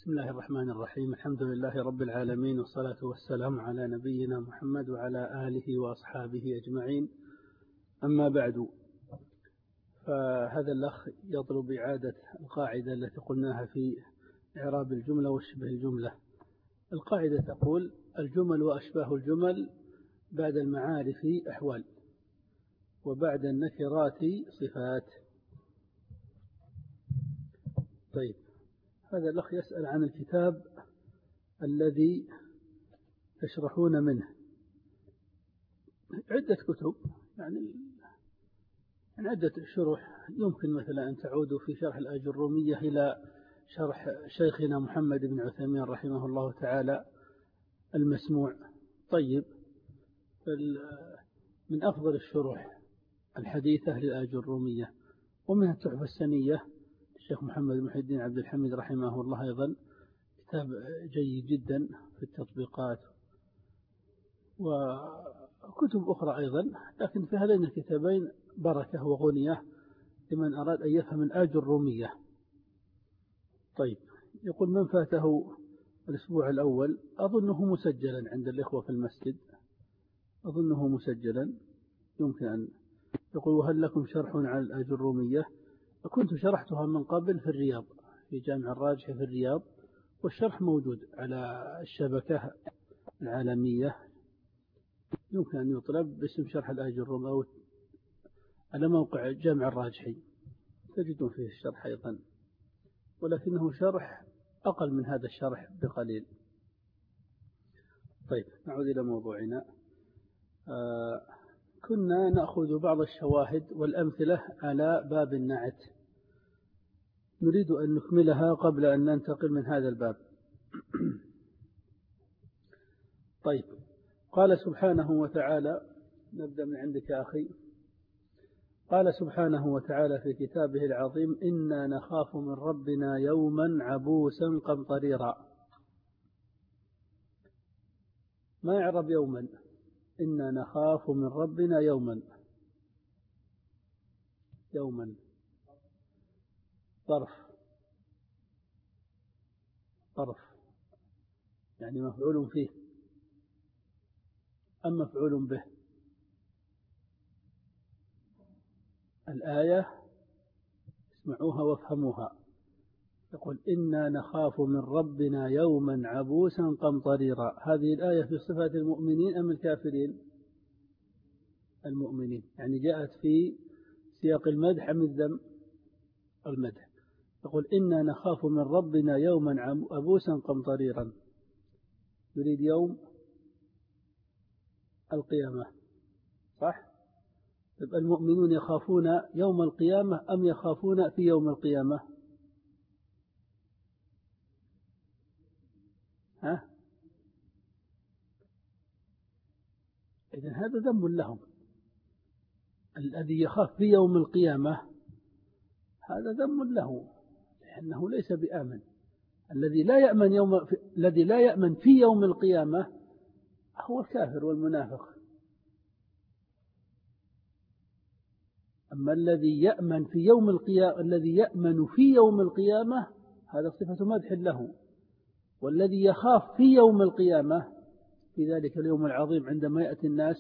بسم الله الرحمن الرحيم. الحمد لله رب العالمين، والصلاة والسلام على نبينا محمد وعلى آله وأصحابه أجمعين. أما بعد، فهذا الأخ يطلب إعادة القاعدة التي قلناها في إعراب الجملة وشبه الجملة. القاعدة تقول: الجمل وأشباه الجمل بعد المعارف أحوال، وبعد النكرات صفات. طيب، هذا الأخ يسأل عن الكتاب الذي تشرحون منه. عدة كتب، يعني عدة شروح. يمكن مثلا أن تعودوا في شرح الآجرومية إلى شرح شيخنا محمد بن عثيمين رحمه الله تعالى المسموع. طيب، من أفضل الشروح الحديثة للآجرومية، ومنها التحفة السنية الشيخ محمد محي الدين عبد الحميد رحمه الله، أيضا كتاب جيد جدا في التطبيقات، وكتب أخرى أيضا. لكن في هذين الكتابين بركة وغنية لمن أراد أن يفهم الآجرومية. طيب، يقول: من فاته الأسبوع الأول، أظنه مسجلا عند الإخوة في المسجد، أظنه مسجلا، يمكن أن يقول: وهل لكم شرح على الآجرومية؟ كنت شرحتها من قبل في الرياض، في جامع الراجح في الرياض، والشرح موجود على الشبكة العالمية، يمكن أن يطلب باسم شرح الآجرومية، أو على موقع جامع الراجحي تجدون فيه الشرح أيضا، ولكنه شرح أقل من هذا الشرح بقليل. طيب، نعود إلى موضوعنا. كنا نأخذ بعض الشواهد والأمثلة على باب النعت، نريد أن نكملها قبل أن ننتقل من هذا الباب. طيب، قال سبحانه وتعالى، نبدأ من عندك يا أخي. قال سبحانه وتعالى في كتابه العظيم: إنا نخاف من ربنا يوما عبوسا قمطريرا. ما يعرب يوما؟ إنا نخاف من ربنا يوما. يوما ظرف يعني مفعول فيه أم مفعول به؟ الآية اسمعوها وافهموها. يقول: إنا نخاف من ربنا يوما عبوسا قمطريرا. هذه الآية في صفات المؤمنين أم الكافرين؟ المؤمنين، يعني جاءت في سياق المدح أم الذم؟ المدح. يقول: إنا نخاف من ربنا يوما عبوسا قمطريرا، يريد يوم القيامة، صح؟ المؤمنون يخافون يوم القيامة أم يخافون في يوم القيامة؟ إذن هذا ذنب لهم. الذي يخاف في يوم القيامة هذا ذنب له، لأنه ليس بآمن. الذي لا يأمن في يوم القيامة هو الكافر والمنافق. أما الذي يأمن في يوم القيامة، الذي يأمن في يوم القيامة هذا صفة مدح له. والذي يخاف في يوم القيامة في ذلك اليوم العظيم عندما يأتي الناس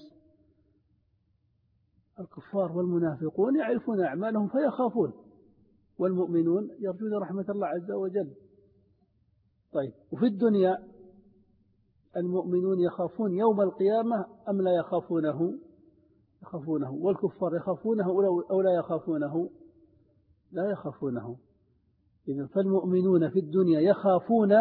الكفار والمنافقون يعرفون أعمالهم فيخافون، والمؤمنون يرجون رحمة الله عز وجل. طيب، وفي الدنيا المؤمنون يخافون يوم القيامة أم لا يخافونه؟ يخافونه. والكفار يخافونه أو لا يخافونه؟ لا يخافونه. إذن فالمؤمنون في الدنيا يخافون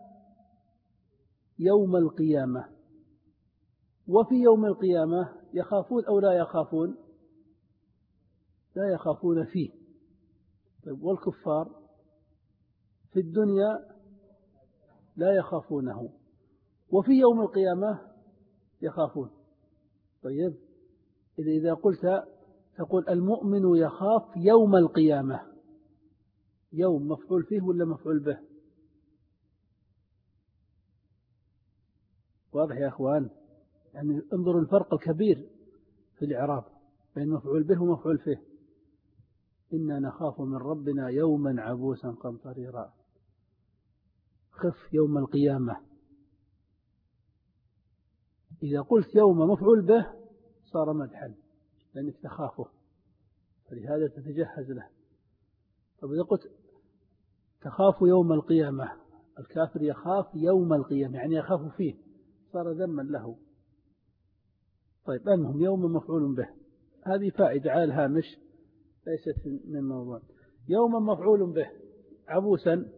يوم القيامة، وفي يوم القيامة يخافون أو لا يخافون؟ لا يخافون فيه. طيب، والكفار في الدنيا لا يخافونه، وفي يوم القيامة يخافون. طيب، إذا قلت تقول المؤمن يخاف يوم القيامة، يوم مفعول فيه ولا مفعول به؟ واضح يا أخوان؟ يعني انظروا الفرق الكبير في الإعراب بين مفعول به ومفعول فيه. إنا نخاف من ربنا يوما عبوسا قمطريرا. خف يوم القيامة. إذا قلت يوم مفعول به صار مدحا لأنك تخافه، فلهذا تتجهز له. طب إذا قلت تخاف يوم القيامة، الكافر يخاف يوم القيامة يعني يخاف فيه، صار ذما له. طيب المهم يوم مفعول به، هذه فائدة على الهامش ليست من الموضوع. يوم مفعول به عبوسا،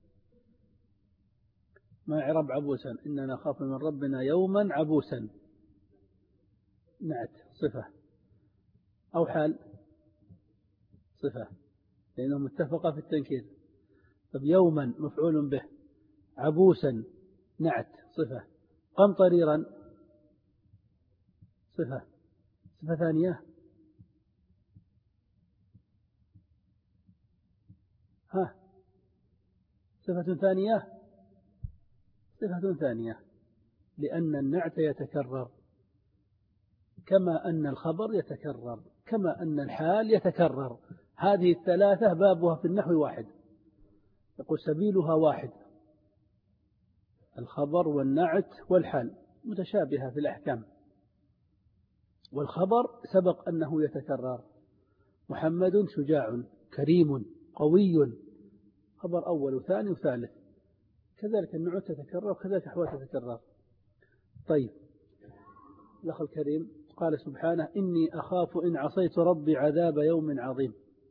ما يعرب عبوسا؟ إننا نخاف من ربنا يوما عبوسا، نعت صفة أو حال صفة لأنهم اتفقا في التنكير. طب يوما مفعول به، عبوسا نعت صفة، قمطريرا صفة ثانية، صفة ثانية لأن النعت يتكرر كما أن الخبر يتكرر كما أن الحال يتكرر. هذه الثلاثة بابها في النحو واحد، يقول سبيلها واحد، الخبر والنعت والحال متشابهة في الأحكام. والخبر سبق أنه يتكرر، محمد شجاع كريم قوي، خبر أول وثاني وثالث. كذلك النعت تتكرر وكذلك أحوال تتكرر. طيب الأخ الكريم قال سبحانه إني أخاف إن عصيت ربي عذاب يوم عظيم.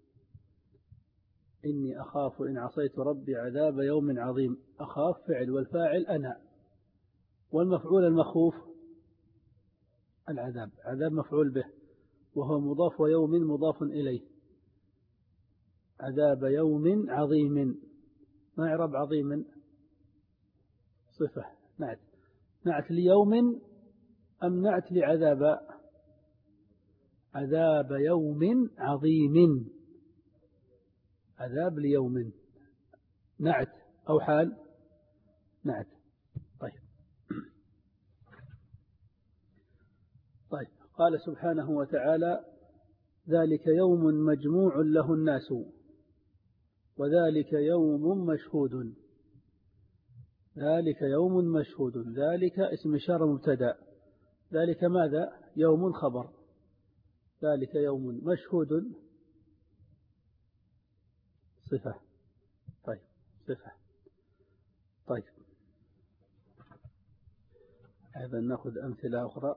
إني أخاف إن عصيت ربي عذاب يوم عظيم، أخاف فعل والفاعل أنا، والمفعول المخوف العذاب، عذاب مفعول به وهو مضاف ويوم مضاف إليه، عذاب يوم عظيم. ما يعرب عظيم؟ صفة نعت ليوم أم نعت لعذاب؟ عذاب يوم عظيم، عذاب ليوم، نعت أو حال؟ نعت. طيب قال سبحانه وتعالى ذلك يوم مجموع له الناس وذلك يوم مشهود. ذلك يوم مشهود، ذلك اسم إشارة مبتدأ، ذلك ماذا؟ يوم خبر، ذلك يوم مشهود صفة. طيب صفة. طيب أيضا نأخذ أمثلة أخرى.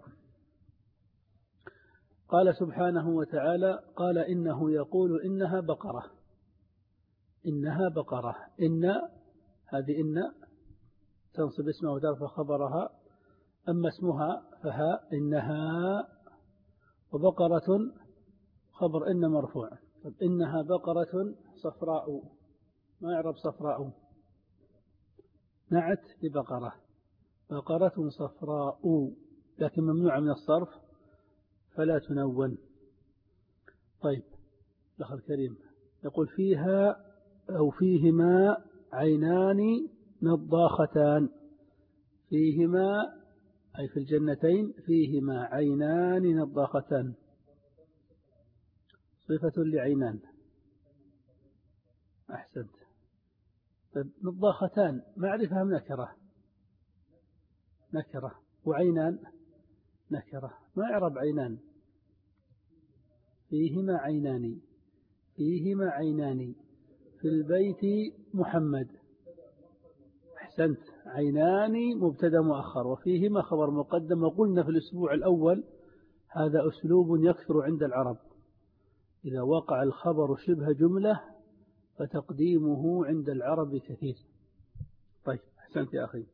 قال سبحانه وتعالى قال إنه يقول إنها بقرة. إنها بقرة، إن هذه إن تنصب اسمها وترفع خبرها، أما اسمها فها إنها، وبقرة خبر إن مرفوع. طب إنها بقرة صفراء، ما يعرب صفراء؟ نعت لبقرة، بقرة صفراء لكن ممنوع من الصرف فلا تنون. طيب الأخ الكريم يقول فيها أو فيهما عينان نضاختان. فيهما أي في الجنتين فيهما عينان نضاختان، صفة لعينان. أحسنت. طيب نضاختان معرفة أم نكرة؟ نكرة. وعينان نكرة، ما يعرب عينان؟ فيهما عينان، فيهما عينان في البيت محمد. أحسنت. عينان مبتدا مؤخر وفيهما خبر مقدم. وقلنا في الأسبوع الأول هذا أسلوب يكثر عند العرب، إذا وقع الخبر شبه جملة فتقديمه عند العرب كثير. طيب أحسنت يا أخي.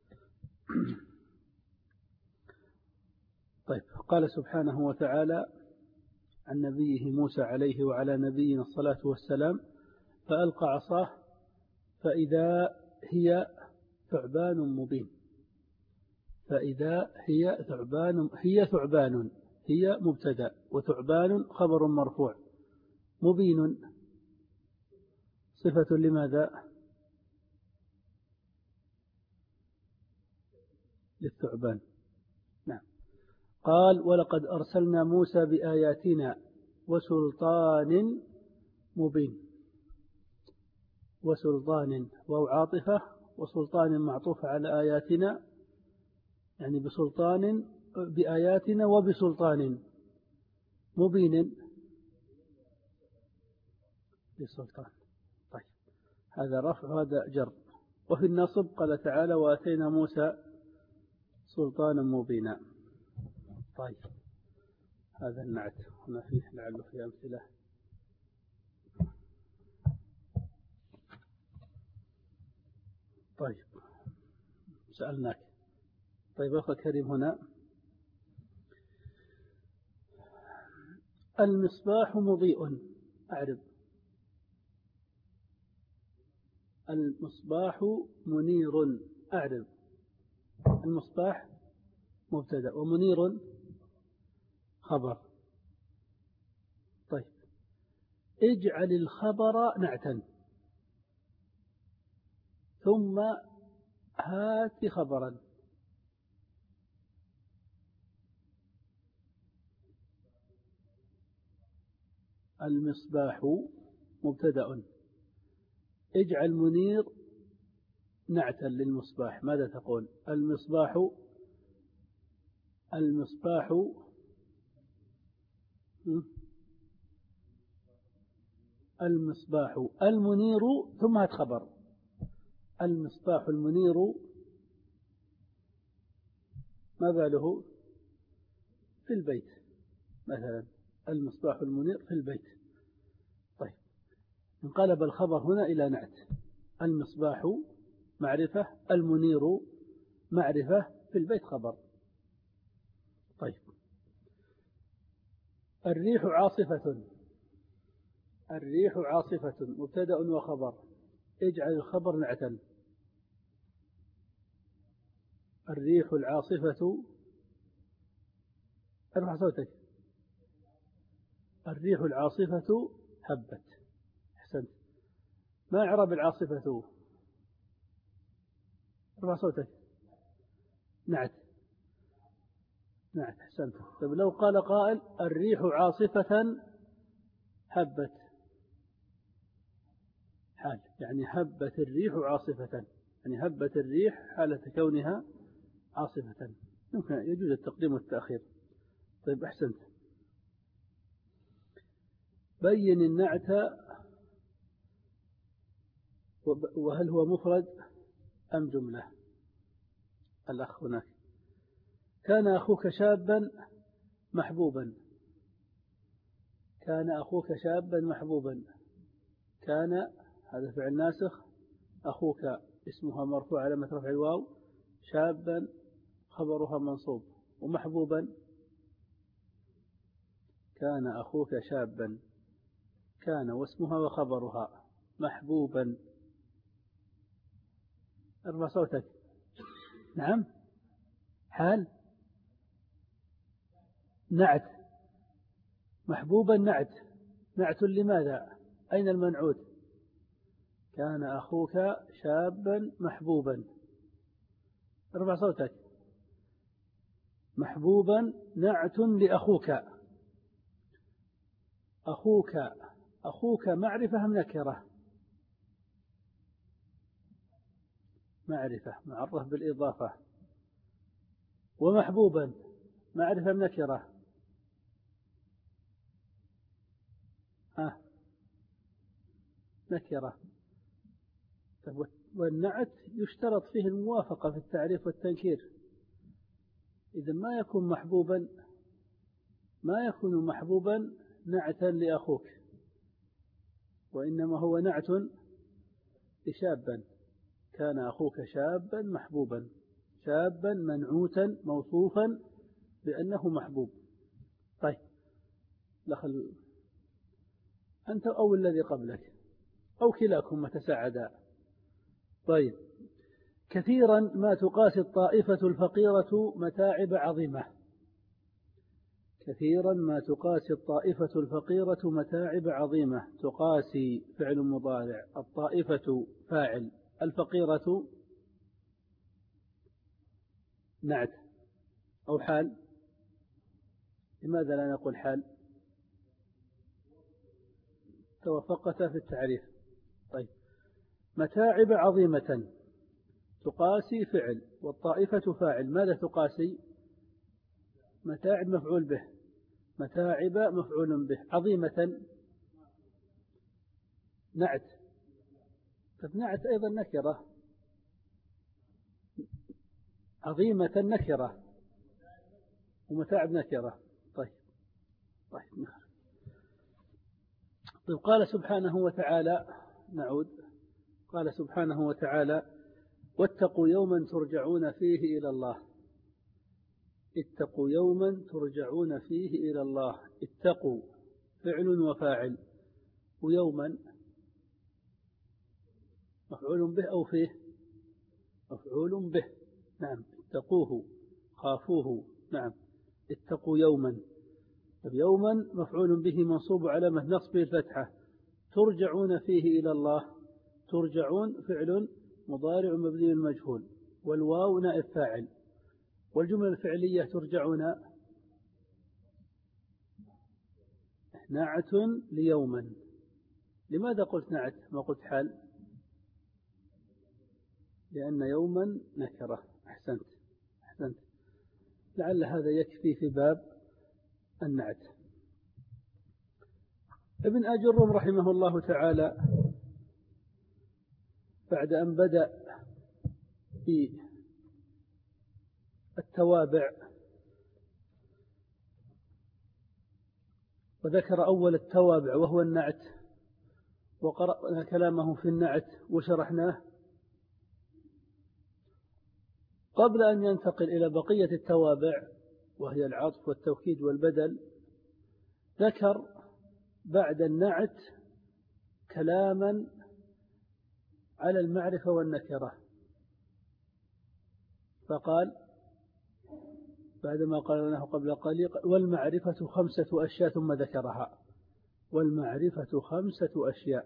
طيب قال سبحانه وتعالى عن نبيه موسى عليه وعلى نبينا الصلاة والسلام فألقى عصاه فإذا هي ثعبان مبين. فإذا هي ثعبان، هي ثعبان، هي مبتدأ وثعبان خبر مرفوع، مبين صفة لماذا؟ للثعبان. نعم. قال ولقد أرسلنا موسى بآياتنا وسلطان مبين. وسلطان واو عاطفة وسلطان معطوف على آياتنا، يعني بآياتنا وبسلطان مبين بسلطان. طيب هذا رفع وهذا جر. وفي النصب قال تعالى وآتينا موسى سلطانا مبينا. طيب هذا النعت هنا فيه لعله في أمثلة. طيب سألناك. طيب أخي الكريم هنا المصباح مضيء، أعرب. المصباح منير، أعرب. المصباح مبتدأ ومنير خبر. طيب اجعل الخبر نعتا ثم هات خبرا. المصباح مبتدأ، اجعل منير نعتا للمصباح، ماذا تقول؟ المصباح المنير ثم هات خبر. المصباح المنير ما باله في البيت مثلا، المصباح المنير في البيت. طيب انقلب الخبر هنا إلى نعت، المصباح معرفة، المنير معرفة، في البيت خبر. طيب الريح عاصفة، الريح عاصفة مبتدأ وخبر، اجعل الخبر نعتا. الريح العاصفة، ارفع صوتك. الريح العاصفة هبت. أحسنت. ما إعراب العاصفة؟ ارفع صوتك. نعت. نعت. أحسنت. طيب لو قال قائل الريح عاصفة هبت، حال، يعني هبت الريح عاصفة، يعني هبت الريح حالة كونها عاصفة، يمكن يجوز التقديم والتأخير. طيب أحسنت. بين النعت، وهل هو مفرد أم جملة؟ الأخ هناك. كان أخوك شابا محبوبا، كان أخوك شابا محبوبا، كان هذا فعل ناسخ، أخوك اسمها مرفوع علامة رفع الواو، شابا خبرها منصوب، ومحبوبا كان أخوك شابا، كان واسمها وخبرها محبوبا. ارفع صوتك. نعم. حال. نعت. محبوبا نعت. نعت لماذا؟ أين المنعوت؟ كان أخوك شابا محبوبا. ارفع صوتك. محبوبا نعت لأخوك. أخوك معرفة أم نكرة؟ معرفة معرف بالإضافة. ومحبوبا معرفة أم نكرة؟ نكرة. والنعت يشترط فيه الموافقة في التعريف والتنكير، إذا ما يكون محبوبا نعتا لأخوك، وإنما هو نعت لشابا. كان أخوك شابا محبوبا، شابا منعوتا موصوفا بأنه محبوب. طيب دخل أنت أو الذي قبلك أو كلاكم تساعدا. طيب كثيرا ما تقاسي الطائفة الفقيرة متاعب عظيمة. كثيرا ما تقاسي الطائفة الفقيرة متاعب عظيمة. تقاسي فعل مضارع، الطائفة فاعل، الفقيرة نعت أو حال. لماذا لا نقول حال؟ توافقتا في التعريف. طيب متاعب عظيمة تقاسي فعل والطائفة فاعل. ماذا تقاسي؟ متاعب مفعول به، متاعب مفعول به. عظيمة نعت، نعت أيضا نكرة، عظيمة نكرة ومتاعب نكرة. طيب قال سبحانه وتعالى، نعود، قال سبحانه وتعالى: واتقوا يوما ترجعون فيه إلى الله. اتقوا يوما ترجعون فيه إلى الله. اتقوا فعل وفاعل، ويوما مفعول به أو فيه مفعول به. نعم، اتقوه خافوه. نعم، اتقوا يوما. يوما مفعول به منصوب علامة نصبه الفتحة. ترجعون فيه إلى الله. ترجعون فعل مضارع مبني المجهول، والواو نائب فاعل. والجملة الفعلية ترجعون نعت ليوما. لماذا قلت نعت ما قلت حال؟ لأن يوما نكرة. أحسنت. لعل هذا يكفي في باب النعت. ابن أجرم رحمه الله تعالى بعد أن بدأ بالتوابع وذكر أول التوابع وهو النعت، وقرأنا كلامه في النعت وشرحناه، قبل أن ينتقل إلى بقية التوابع وهي العطف والتوكيد والبدل، ذكر بعد النعت كلاما على المعرفة والنكرة. فقال بعدما قال له قبل قليل: والمعرفة 5 أشياء، ثم ذكرها. والمعرفة 5 أشياء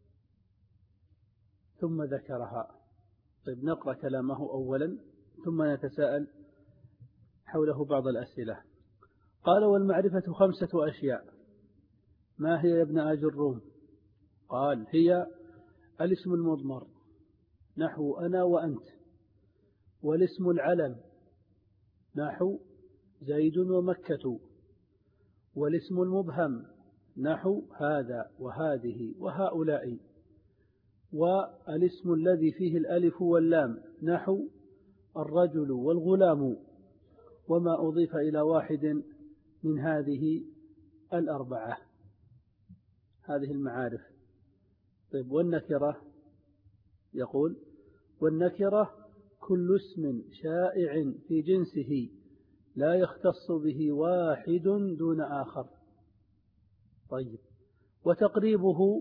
ثم ذكرها. طيب، نقرأ كلامه أولا ثم نتساءل حوله بعض الأسئلة. قال: والمعرفة 5 أشياء. ما هي يا ابن أجرم؟ قال: هي الاسم المضمر نحو أنا وأنت، والاسم العلم نحو زيد ومكة، والاسم المبهم نحو هذا وهذه وهؤلاء، والاسم الذي فيه الألف واللام نحو الرجل والغلام، وما أضيف إلى واحد من هذه ال4. هذه المعارف. طيب، والنكرة؟ يقول: والنكرة كل اسم شائع في جنسه لا يختص به واحد دون آخر. طيب، وتقريبه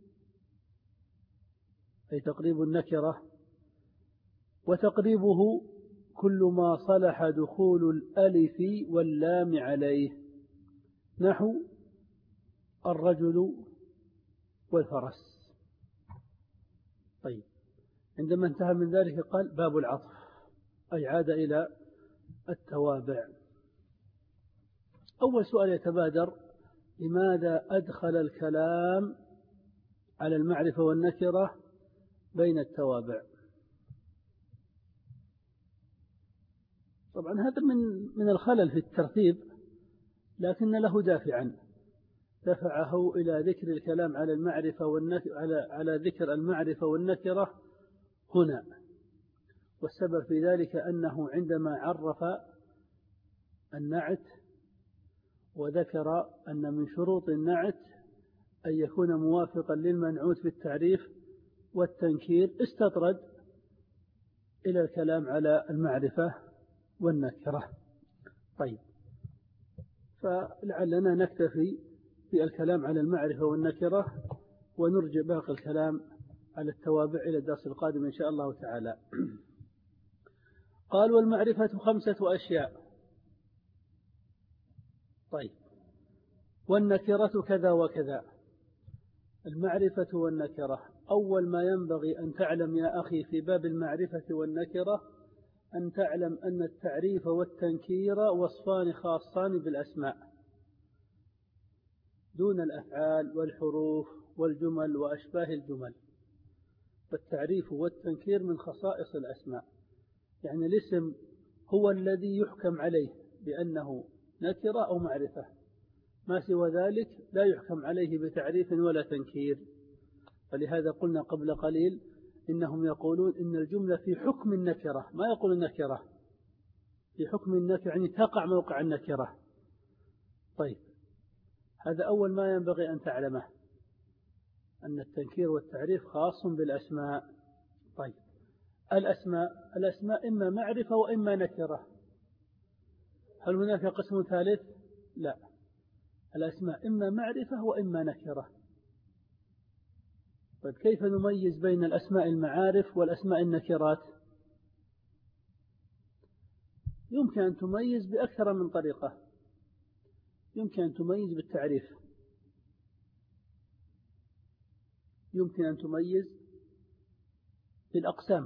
أي تقريب النكرة، وتقريبه كل ما صلح دخول الألف واللام عليه نحو الرجل والفرس. طيب، عندما انتهى من ذلك قال: باب العطف، أي عاد إلى التوابع. أول سؤال يتبادر: لماذا أدخل الكلام على المعرفة والنكرة بين التوابع؟ طبعا هذا من الخلل في الترتيب، لكن له دافعا دفعه إلى ذكر الكلام على المعرفة على ذكر المعرفة والنكرة هنا. والسبب في ذلك أنه عندما عرف النعت وذكر أن من شروط النعت أن يكون موافقا للمنعوت في التعريف والتنكير، استطرد إلى الكلام على المعرفة والنكرة. طيب، فلعلنا نكتفي بالكلام على المعرفة والنكرة ونرجع باقي الكلام على التوابع إلى الدرس القادم إن شاء الله تعالى. قال: والمعرفة 5 أشياء. طيب، والنكرة كذا وكذا. المعرفة والنكرة، أول ما ينبغي أن تعلم يا أخي في باب المعرفة والنكرة أن تعلم أن التعريف والتنكير وصفان خاصان بالأسماء دون الأفعال والحروف والجمل وأشباه الجمل. والتعريف والتنكير من خصائص الأسماء، يعني الاسم هو الذي يحكم عليه بأنه نكرة أو معرفة، ما سوى ذلك لا يحكم عليه بتعريف ولا تنكير. فلهذا قلنا قبل قليل إنهم يقولون إن الجملة في حكم النكرة، ما يقول النكرة، في حكم النكرة يعني تقع موقع النكرة. طيب، هذا أول ما ينبغي أن تعلمه، أن التنكير والتعريف خاص بالأسماء. طيب، الأسماء إما معرفة وإما نكرة. هل هناك قسم ثالث؟ لا، الأسماء إما معرفة وإما نكرة. طيب، كيف نميز بين الأسماء المعارف والأسماء النكرات؟ يمكن أن تميز بأكثر من طريقة. يمكن أن تميز بالتعريف، يمكن أن تميز بالأقسام،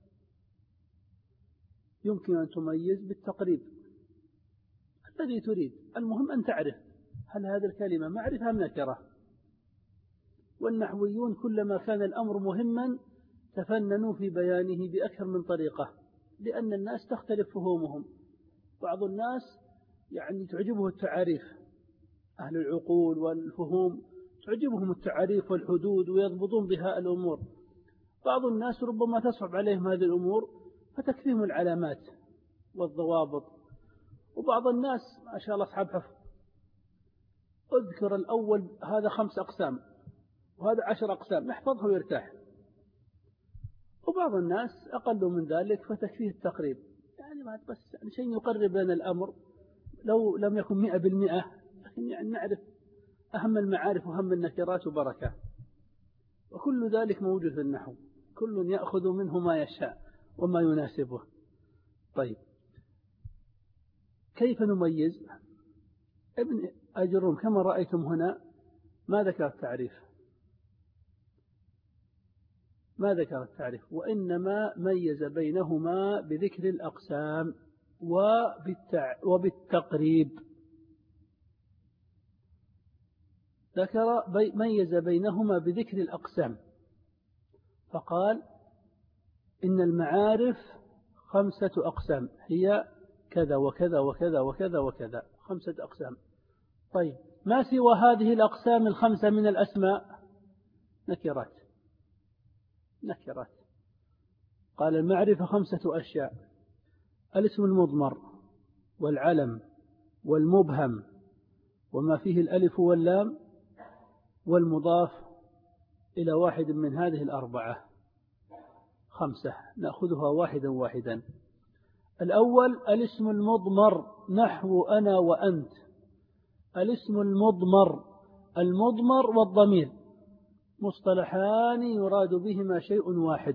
يمكن أن تميز بالتقريب الذي تريد. المهم أن تعرف هل هذه الكلمة معرفة أم نكرة. والنحويون كلما كان الأمر مهما تفننوا في بيانه بأكثر من طريقة، لأن الناس تختلف فهومهم. بعض الناس يعني تعجبه التعاريف، أهل العقول والفهوم تعجبهم التعاريف والحدود ويضبطون بها الأمور. بعض الناس ربما تصعب عليهم هذه الأمور فتكفيهم العلامات والضوابط. وبعض الناس ما شاء الله أصحاب حفظ، اذكر الأول هذا 5 أقسام وهذا 10 أقسام، يحفظه ويرتاح. وبعض الناس أقل من ذلك فتكفيه التقريب، يعني بس يعني شيء يقرب لنا الأمر لو لم يكن 100%، لكن يعني نعرف أهم المعارف وأهم النكرات وبركة. وكل ذلك موجود في النحو، كل يأخذ منه ما يشاء وما يناسبه. طيب، كيف نميز؟ ابن أجرم كما رأيتم هنا ما ذكر التعريف، ما ذكر التعريف، وإنما ميز بينهما بذكر الأقسام وبالتقريب. ميز بينهما بذكر الأقسام، فقال إن المعارف 5 أقسام، هي كذا وكذا وكذا وكذا وكذا، 5 أقسام. طيب، ما سوى هذه الأقسام 5 من الأسماء نكرات. قال المعرفة 5 أشياء: الاسم المضمر والعلم والمبهم وما فيه الألف واللام والمضاف إلى واحد من هذه 4. 5 نأخذها واحدا واحدا. الأول الاسم المضمر، نحو أنا وأنت. الاسم المضمر والضمير مصطلحان يراد بهما شيء واحد،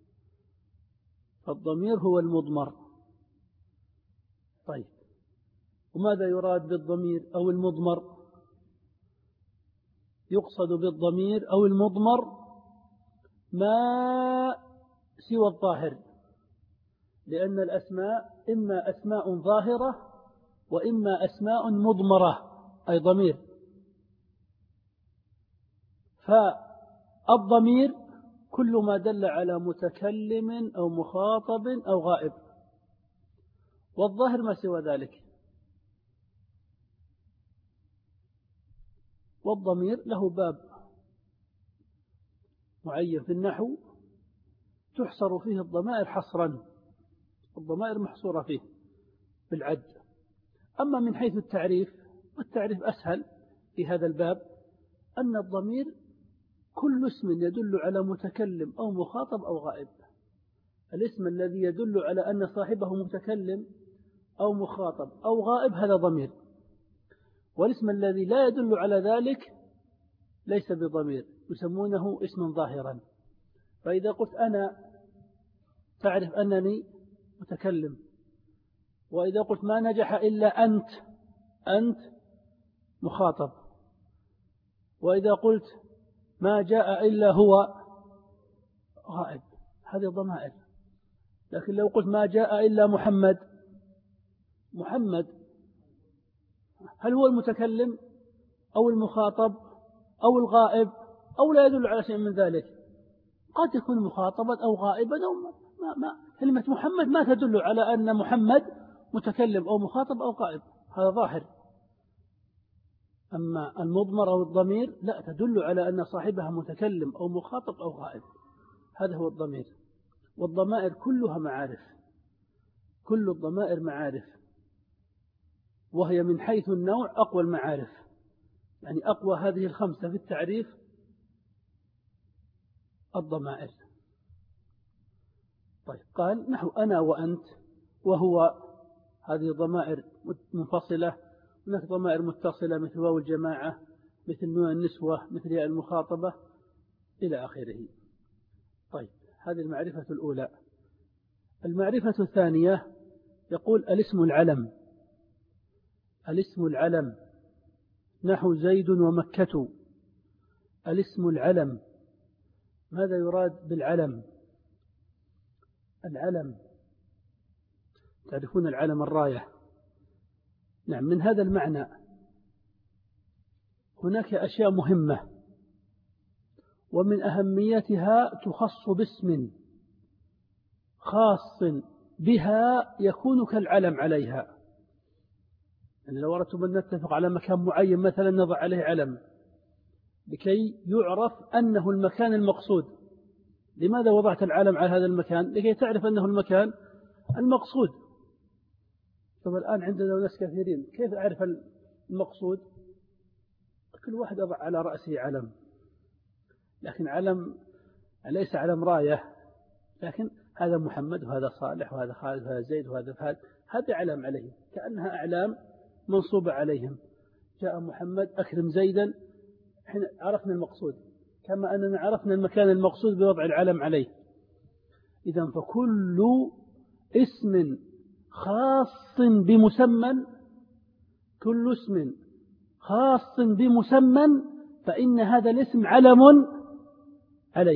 فالضمير هو المضمر. طيب، وماذا يراد بالضمير أو المضمر؟ يقصد بالضمير أو المضمر ما سوى الظاهر، لأن الأسماء إما أسماء ظاهرة وإما أسماء مضمرة أي ضمير. فالضمير كل ما دل على متكلم أو مخاطب أو غائب، والظاهر ما سوى ذلك. والضمير له باب معين في النحو تحصر فيه الضمائر حصرا، الضمائر محصورة فيه بالعد. أما من حيث التعريف، والتعريف أسهل في هذا الباب، أن الضمير كل اسم يدل على متكلم أو مخاطب أو غائب. الاسم الذي يدل على أن صاحبه متكلم أو مخاطب أو غائب هذا ضمير، والاسم الذي لا يدل على ذلك ليس بضمير، يسمونه اسما ظاهرا. فإذا قلت أنا تعرف أنني متكلم، وإذا قلت ما نجح إلا أنت مخاطب، وإذا قلت ما جاء إلا هو غائب، هذه ضمائر. لكن لو قلت ما جاء إلا محمد، هل هو المتكلم أو المخاطب أو الغائب أو لا يدل على شيء من ذلك؟ قد يكون مخاطبا أو غائبا أو كلمة محمد ما تدل على أن محمد متكلم أو مخاطب أو غائب، هذا ظاهر. أما المضمر أو الضمير لا، تدل على أن صاحبها متكلم أو مخاطب أو غائب، هذا هو الضمير. والضمائر كلها معارف، كل الضمائر معارف، وهي من حيث النوع أقوى المعارف، يعني أقوى هذه الخمسة في التعريف الضمائر. طيب قال نحو أنا وأنت وهو، هذه ضمائر منفصلة. هناك ضمائر متصلة مثل واو الجماعة، مثل نون النسوة، مثل ياء المخاطبة إلى آخره. طيب هذه المعرفة الأولى. المعرفة الثانية يقول الاسم العلم. الاسم العلم نحو زيد ومكة. الاسم العلم، ماذا يراد بالعلم؟ العلم تعرفون العلم الراية، نعم، من هذا المعنى. هناك أشياء مهمة ومن أهميتها تخص باسم خاص بها يكون كالعلم عليها. يعني لو أردتم أن نتفق على مكان معين مثلا نضع عليه علم لكي يعرف أنه المكان المقصود. لماذا وضعت العلم على هذا المكان؟ لكي تعرف أنه المكان المقصود. طب الآن عندنا ناس كثيرين، كيف أعرف المقصود؟ كل واحد يضع على رأسه علم، لكن علم ليس علم راية، لكن هذا محمد وهذا صالح وهذا خالد وهذا زيد وهذا فهد، هذا علم عليه، كأنها أعلام منصوبة عليهم. جاء محمد، أكرم زيدا، حين عرفنا المقصود، كما أننا عرفنا المكان المقصود بوضع العلم عليه. إذن فكل اسم خاص بمسمى، كل اسم خاص بمسمى فإن هذا الاسم علم عليه.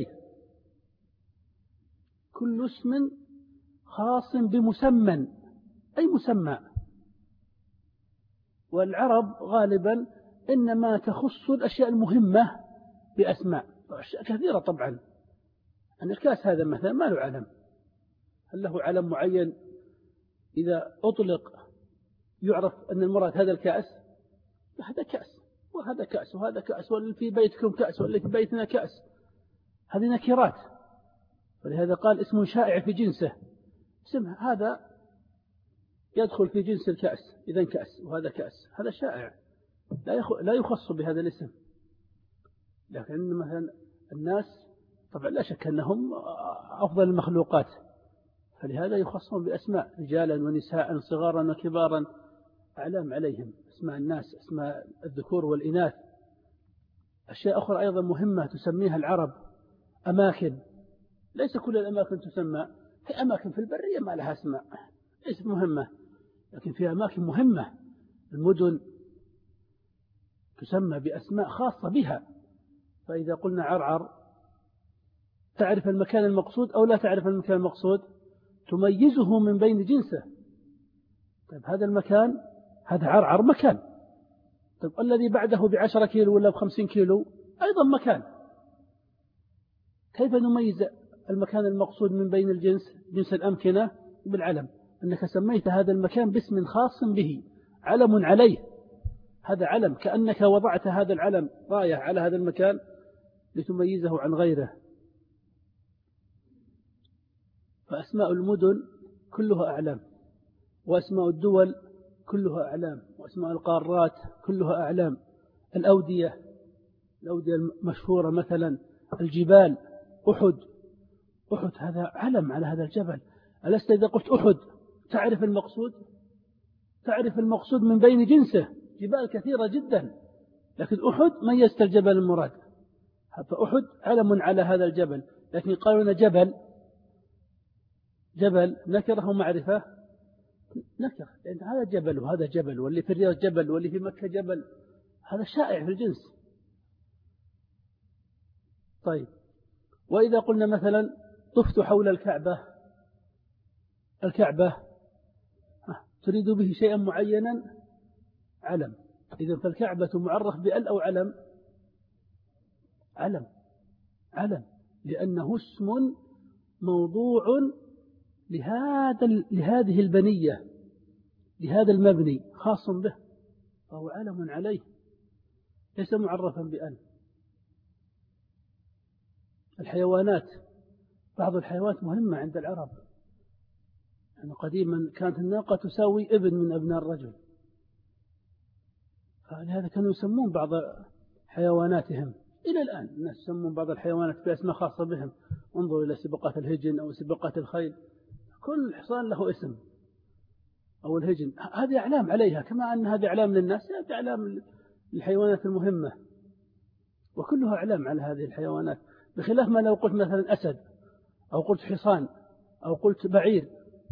كل اسم خاص بمسمى أي مسمى. والعرب غالبا إنما تخص الأشياء المهمة بأسماء، أشياء كثيرة طبعا. أن الكاس هذا مثلا ما له علم، هل له علم معين إذا أطلق يعرف أن المراد هذا الكأس؟ هذا كأس وهذا كأس وهذا كأس، واللي في بيتكم كأس واللي في بيتنا كأس، هذه نكرات. ولهذا قال اسم شائع في جنسه، اسم هذا يدخل في جنس الكأس، إذن كأس وهذا كأس، هذا شائع لا يخص بهذا الاسم. لكن مثلا الناس طبعا لا شك أنهم أفضل المخلوقات، فلهذا يخصون بأسماء، رجالا ونساء صغارا وكبارا، أعلام عليهم، اسماء الناس، اسماء الذكور والإناث. أشياء أخرى أيضا مهمة تسميها العرب، أماكن، ليس كل الأماكن تسمى، في أماكن في البرية ما لها اسماء ليست مهمة، لكن في أماكن مهمة، المدن تسمى بأسماء خاصة بها. فإذا قلنا عرعر، تعرف المكان المقصود أو لا تعرف المكان المقصود؟ تميزه من بين جنسه. طيب هذا المكان، هذا عرعر مكان، طيب الذي بعده ب10 كيلو ولا ب50 كيلو أيضا مكان. كيف نميز المكان المقصود من بين الجنس، جنس الأمكنة؟ بالعلم، أنك سميت هذا المكان باسم خاص به، علم عليه، هذا علم، كأنك وضعت هذا العلم راية على هذا المكان لتميزه عن غيره. فأسماء المدن كلها أعلام، وأسماء الدول كلها أعلام، وأسماء القارات كلها أعلام. الأودية المشهورة مثلا، الجبال، أحد هذا علم على هذا الجبل. ألست إذا قلت أحد تعرف المقصود؟ تعرف المقصود من بين جنسه، جبال كثيرة جدا، لكن أحد ميزت الجبل المراد، فأحد علم على هذا الجبل. لكن قالوا لنا جبل نكره معرفة، نكره، لأن هذا جبل وهذا جبل، واللي في الرياض جبل واللي في مكة جبل، هذا شائع في الجنس. طيب وإذا قلنا مثلا طفت حول الكعبة تريد به شيئا معينا، علم. إذا فالكعبة معرف بأل أو علم؟ علم. لأنه اسم موضوع لهذه البنية، لهذا المبني خاص به، فهو علم عليه ليس معرفا بأن. الحيوانات، بعض الحيوانات مهمة عند العرب، يعني قديما كانت الناقة تساوي ابن من أبناء الرجل، فلهذا كانوا يسمون بعض حيواناتهم. إلى الآن الناس يسمون بعض الحيوانات بأسماء خاصة بهم، انظروا إلى سباقات الهجن أو سباقات الخيل، كل حصان له اسم، أو الهجن، هذه أعلام عليها، كما أن هذه أعلام للناس، هذه أعلام للحيوانات المهمة، وكلها أعلام على هذه الحيوانات، بخلاف ما لو قلت مثلا أسد أو قلت حصان أو قلت بعير،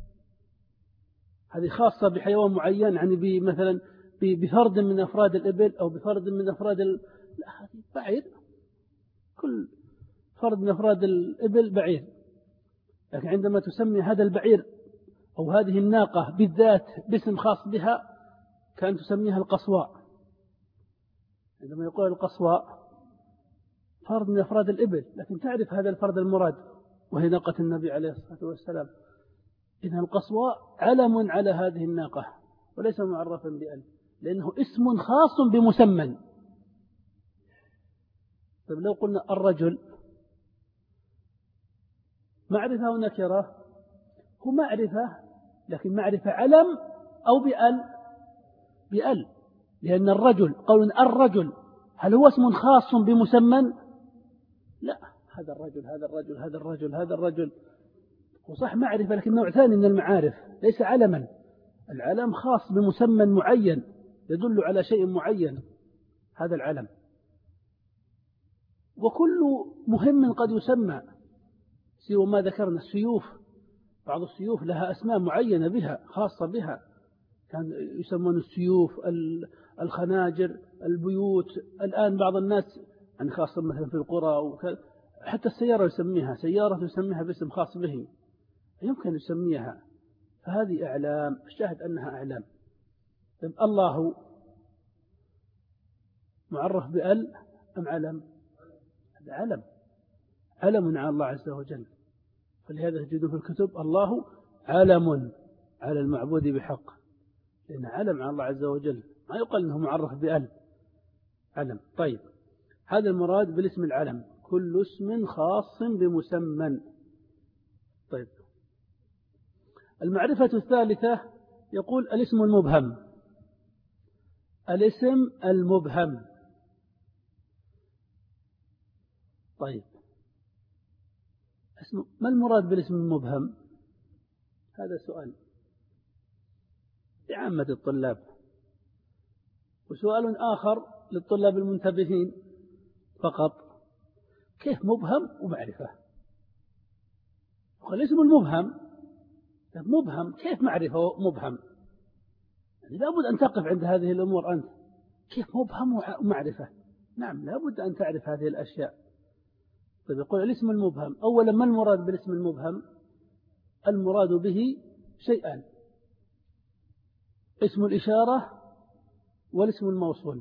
هذه خاصة بحيوان معين، يعني مثلا بفرد من أفراد الإبل أو بفرد من أفراد لا، هذه بعير، كل فرد من أفراد الإبل بعير. لكن عندما تسمي هذا البعير أو هذه الناقة بالذات باسم خاص بها، كان تسميها القصواء. عندما يقول القصواء فرد من أفراد الإبل، لكن تعرف هذا الفرد المراد وهي ناقة النبي عليه الصلاة والسلام. إذن القصواء علم على هذه الناقة وليس معرفا بأن، لأنه اسم خاص بمسمى. طيب لو قلنا الرجل، معرفة ونكرة، هو معرفة لكن معرفة علم أو بأل، لأن الرجل، قول الرجل، هل هو اسم خاص بمسمى؟ لا، هذا الرجل هذا الرجل هذا الرجل هذا الرجل، وصح معرفة لكن نوع ثاني من المعارف، ليس علما. العلم خاص بمسمى معين يدل على شيء معين، هذا العلم. وكل مهم قد يسمى، سوى ما ذكرنا. السيوف، بعض السيوف لها أسماء معينة بها خاصة بها، كان يسمون السيوف، الخناجر، البيوت. الآن بعض الناس يعني خاصة مثلا في القرى، حتى السيارة يسميها سيارة، يسميها باسم خاص به، يمكن يسميها. فهذه أعلام، الشاهد أنها أعلام. الله معرف بأل أم علم؟ هذا علم، علم على الله عز وجل. فلهذا تجدون في الكتب الله علم على المعبود بحق، لأنه علم على الله عز وجل، ما يقال أنه معرف بأل، علم. طيب، هذا المراد بالاسم العلم، كل اسم خاص بمسمى. طيب، المعرفة الثالثة يقول الاسم المبهم. الاسم المبهم. طيب، ما المراد بالاسم المبهم؟ هذا سؤال لعامة الطلاب، وسؤال آخر للطلاب المنتبهين فقط، كيف مبهم ومعرفة؟ الاسم المبهم مبهم، كيف معرفة مبهم؟ يعني لابد أن تقف عند هذه الأمور أنت، كيف مبهم ومعرفة؟ نعم، لابد أن تعرف هذه الأشياء. طيب، يقول الاسم المبهم، أولا ما المراد بالاسم المبهم؟ المراد به شيئان: اسم الإشارة والاسم الموصول.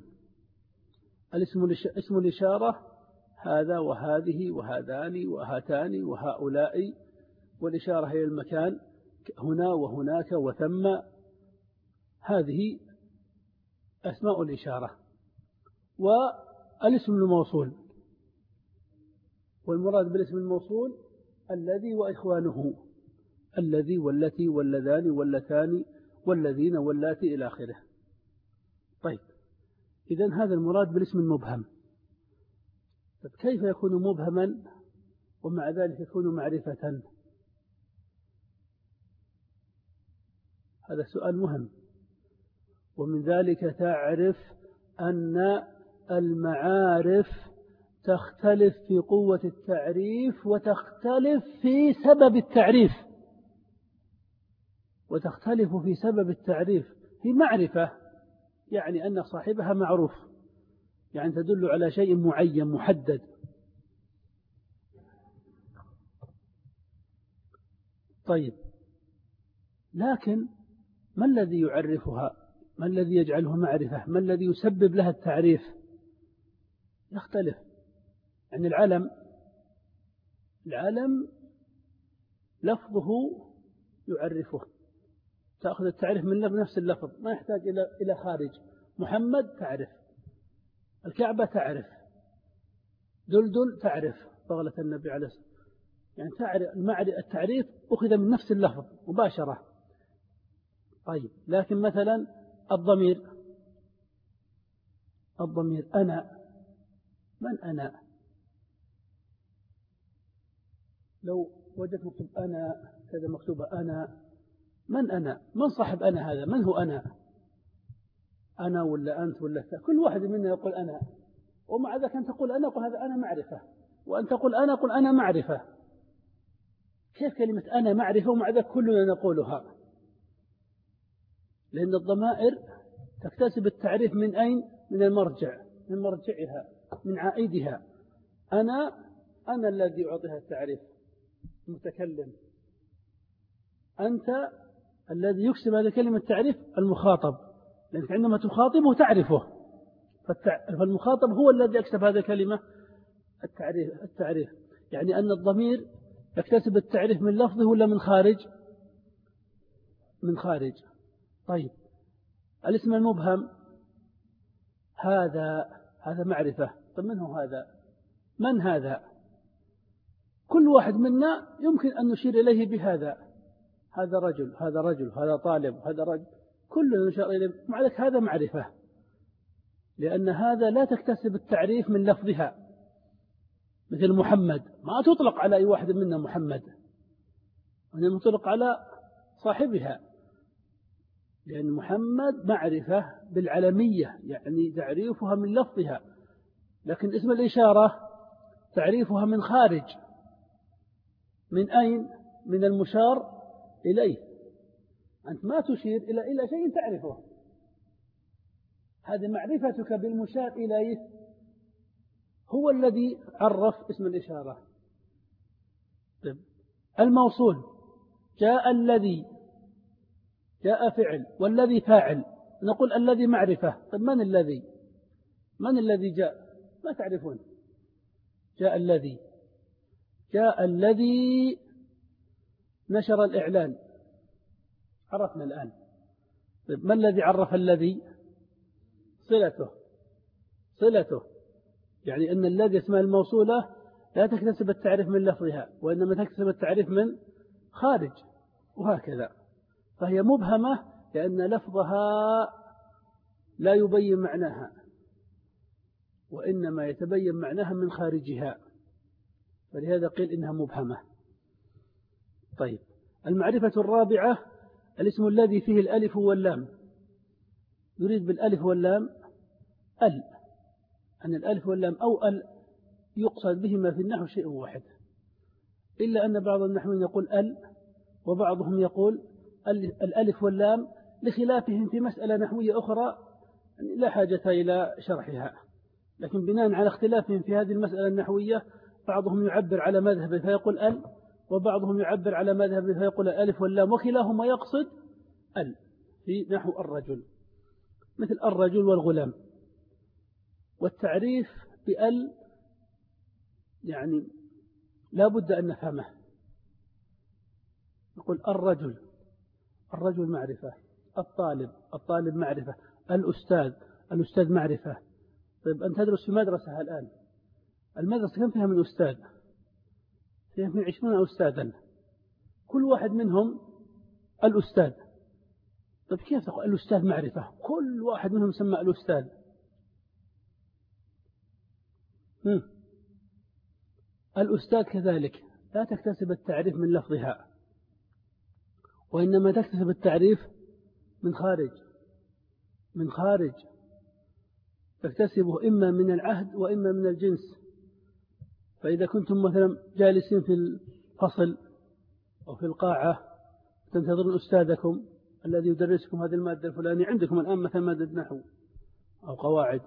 اسم الإشارة هذا وهذه وهذان وهاتان وهؤلاء، والإشارة هي المكان، هنا وهناك وثم، هذه أسماء الإشارة. والاسم الموصول، والمراد بالاسم الموصول الذي وإخوانه، الذي والتي واللذان واللتان والذين واللاتي إلى آخره. طيب، إذن هذا المراد بالاسم المبهم. طيب، كيف يكون مبهما ومع ذلك يكون معرفة؟ هذا سؤال مهم. ومن ذلك تعرف أن المعارف تختلف في قوة التعريف، وتختلف في سبب التعريف، وتختلف في سبب التعريف. في معرفة يعني أن صاحبها معروف، يعني تدل على شيء معين محدد. طيب، لكن ما الذي يعرفها؟ ما الذي يجعله معرفة؟ ما الذي يسبب لها التعريف؟ يختلف. يعني العلم العلم لفظه يعرفه، تأخذ التعريف من نفس اللفظ، ما يحتاج إلى خارج. محمد تعرف، الكعبة تعرف، دلدل تعرف، بغلة النبي عليه الصلاة والسلام، يعني التعريف أخذ من نفس اللفظ مباشرة. طيب، لكن مثلا الضمير أنا، من أنا؟ لو وجدت مكتوب أنا كذا مكتوبة أنا، من أنا؟ من صاحب أنا هذا؟ من هو أنا ولا أنت ولا كل واحد منا يقول أنا، ومع ذلك أن تقول أنا، قل هذا أنا معرفة، وأن تقول أنا، قل أنا معرفة. كيف كلمة أنا معرفة ومع ذلك كلنا نقولها؟ لأن الضمائر تكتسب التعريف من أين؟ من المرجع، من مرجعها، من عائدها. أنا الذي أعطيها التعريف، المتكلم. أنت الذي يكسب هذه الكلمة التعريف، المخاطب، لأنك عندما تخاطبه تعرفه، فالمخاطب هو الذي يكسب هذه الكلمة التعريف. يعني أن الضمير يكتسب التعريف من لفظه ولا من خارج؟ من خارج. طيب، الاسم المبهم هذا معرفة. طيب، من هو هذا؟ من هذا؟ كل واحد منا يمكن أن نشير إليه بهذا، هذا رجل، هذا رجل، هذا طالب، هذا رجل، كلنا نشير إليه، مع ذلك هذا معرفة، لأن هذا لا تكتسب التعريف من لفظها. مثل محمد، ما تطلق على أي واحد منا محمد، وإنما تطلق على صاحبها، لأن محمد معرفة بالعلمية، يعني تعريفها من لفظها. لكن اسم الإشارة تعريفها من خارج، من أين؟ من المشار إليه. أنت ما تشير إلى شيء تعرفه، هذه معرفتك بالمشار إليه هو الذي عرف اسم الإشارة. طيب، الموصول جاء الذي، جاء فعل، والذي فاعل، نقول الذي معرفة. طيب، من الذي جاء؟ ما تعرفون. جاء الذي نشر الإعلان، عرفنا الآن. طيب، ما الذي عرف الذي؟ صلته، يعني أن الذي اسمها الموصولة لا تكتسب التعريف من لفظها، وإنما تكتسب التعريف من خارج، وهكذا. فهي مبهمة لأن لفظها لا يبين معناها، وإنما يتبين معناها من خارجها، فلهذا قيل إنها مبهمة. طيب، المعرفة الرابعة الاسم الذي فيه الألف واللام. يريد بالألف واللام أن الألف واللام أو يقصد بهما في النحو شيء واحد، إلا أن بعض النحويين يقول وبعضهم يقول الألف واللام، لخلافهم في مسألة نحوية أخرى لا حاجة إلى شرحها، لكن بناء على اختلافهم في هذه المسألة النحوية بعضهم يعبر على مذهبه فيقول وبعضهم يعبر على مذهبه فيقول الألف واللام، وكلاهما يقصد في نحو الرجل، مثل الرجل والغلام. والتعريف يعني لا بد أن نفهمه. نقول الرجل معرفة، الطالب معرفة، الأستاذ معرفة. طيب، أنت تدرس في مدرسة الآن، المدرسة كم فيها من أستاذ؟ فيها من 20 أستاذا، كل واحد منهم الأستاذ. طيب، كيف تقول الأستاذ معرفة؟ كل واحد منهم يسمى الأستاذ. الأستاذ كذلك لا تكتسب التعريف من لفظها، وإنما تكتسب التعريف من خارج تكتسبه إما من العهد وإما من الجنس. فإذا كنتم مثلا جالسين في الفصل أو في القاعة تنتظرون أستاذكم الذي يدرسكم هذه المادة الفلانية، عندكم الآن مثلا مادة نحو أو قواعد،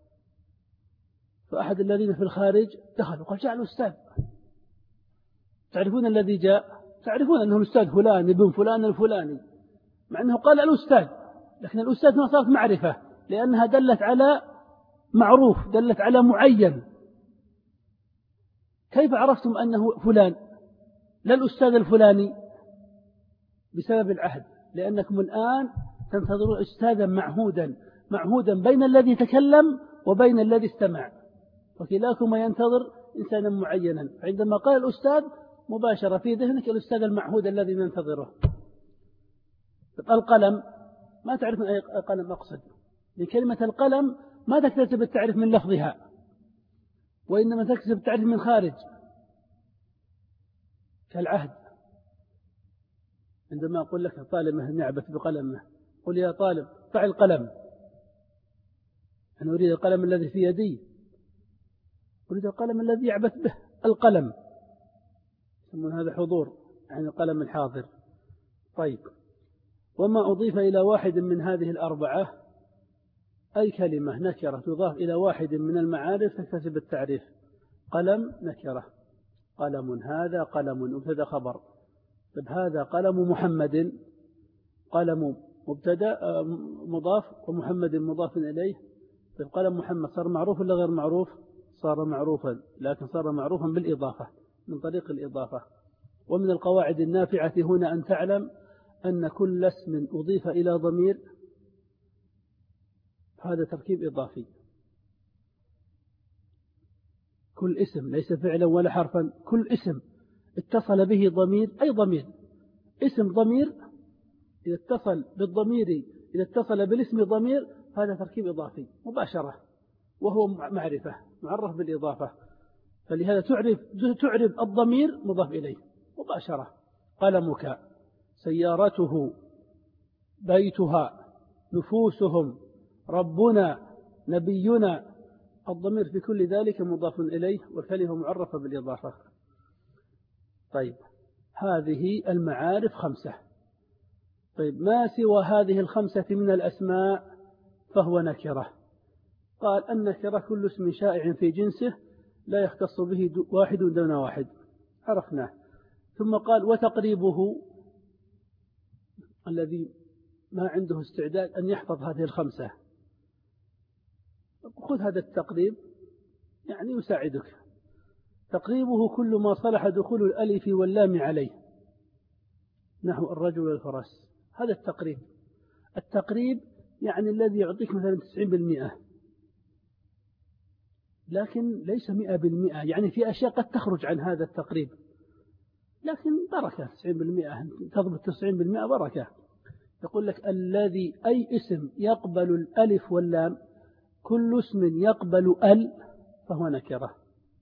فأحد الذين في الخارج دخل وقال جاء الأستاذ. تعرفون الذي جاء، تعرفون أنه الأستاذ فلان ابن فلان الفلاني، مع أنه قال الأستاذ، لكن الأستاذ ما صارت معرفة، لأنها دلت على معروف، دلت على معين. كيف عرفتم أنه فلان لا الأستاذ الفلاني؟ بسبب العهد، لأنكم الآن تنتظرون أستاذا معهودا بين الذي تكلم وبين الذي استمع، وكلاكما ينتظر إنسانا معينا. عندما قال الأستاذ مباشرة في ذهنك الأستاذ المعهود الذي ننتظره. القلم ما تعرف من أي قلم أقصد، لكلمة القلم ما تكتسب التعريف من لفظها، وإنما تكتسب التعريف من خارج، كالعهد. عندما أقول لك طالب نعبت بقلمه، قل يا طالب ضع القلم، أنا أريد القلم الذي في يدي، أريد القلم الذي يعبث به، القلم يسمون هذا حضور، يعني القلم الحاضر. طيب، وما أضيف إلى واحد من هذه الأربعة أي كلمة نكرة تضاف إلى واحد من المعارف تكتسب التعريف. قلم نكرة، قلم، هذا قلم مبتدأ خبر. طيب هذا قلم محمد، قلم مبتدأ مضاف ومحمد مضاف إليه. طيب قلم محمد صار معروف ولا غير معروف؟ صار معروفا، لكن صار معروفا بالإضافة، من طريق الإضافة. ومن القواعد النافعة هنا أن تعلم أن كل اسم أضيف إلى ضمير هذا تركيب إضافي. كل اسم ليس فعلا ولا حرفا، كل اسم اتصل به ضمير، أي ضمير، اسم ضمير إذا اتصل بالضمير، إذا اتصل بالاسم ضمير، هذا تركيب إضافي مباشرة، وهو معرفة معرف بالإضافة. فلهذا تعرف الضمير مضاف إليه مباشرة. قلمك، سيارته، بيتها، نفوسهم، ربنا، نبينا، الضمير في كل ذلك مضاف إليه، والكلمة معرفة بالإضافة. طيب هذه المعارف 5. طيب ما سوى هذه 5 من الأسماء فهو نكرة. قال النكرة كل اسم شائع في جنسه لا يختص به واحد دون واحد، عرفناه. ثم قال وتقريبه، الذي ما عنده استعداد أن يحفظ هذه 5 خذ هذا التقريب، يعني يساعدك. تقريبه كل ما صلح دخول الألف واللام عليه، نحو الرجل والفرس، هذا التقريب. التقريب يعني الذي يعطيك مثلا 90%، لكن ليس 100%، يعني في أشياء قد تخرج عن هذا التقريب، لكن بركة 90%، تضبط 90% بركة. يقول لك الذي أي اسم يقبل الألف واللام، كل اسم يقبل ال فهو نكرة،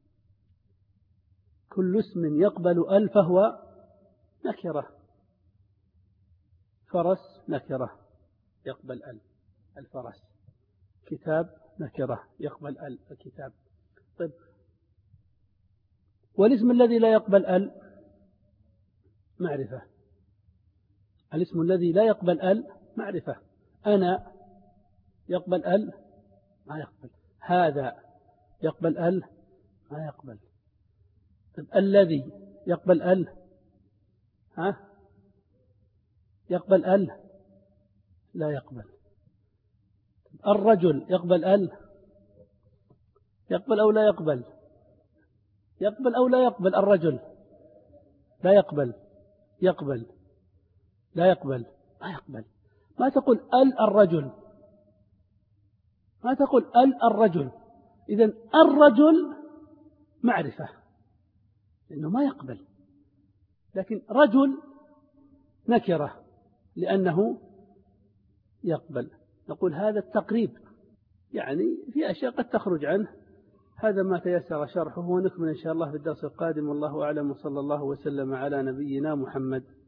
كل اسم يقبل ال فهو نكرة. فرس نكرة يقبل ال، الفرس. كتاب نكرة يقبل ال، الكتاب. طيب والاسم الذي لا يقبل ال معرفة، الاسم الذي لا يقبل ال معرفة. أنا يقبل ال ما يقبل، هذا يقبل ال ما يقبل. طيب الذي يقبل ال يقبل ال لا يقبل. الرجل يقبل ال، يقبل أو لا يقبل؟ يقبل أو لا يقبل؟ الرجل لا يقبل، يقبل لا يقبل ما يقبل. ما تقول ال الرجل، ما تقول ال الرجل. إذن الرجل معرفة لأنه ما يقبل، لكن رجل نكرة لأنه يقبل. نقول هذا التقريب، يعني في أشياء قد تخرج عنه. هذا ما تيسر شرحه، ونكمل إن شاء الله في الدرس القادم. والله أعلم، وصلى الله وسلم على نبينا محمد.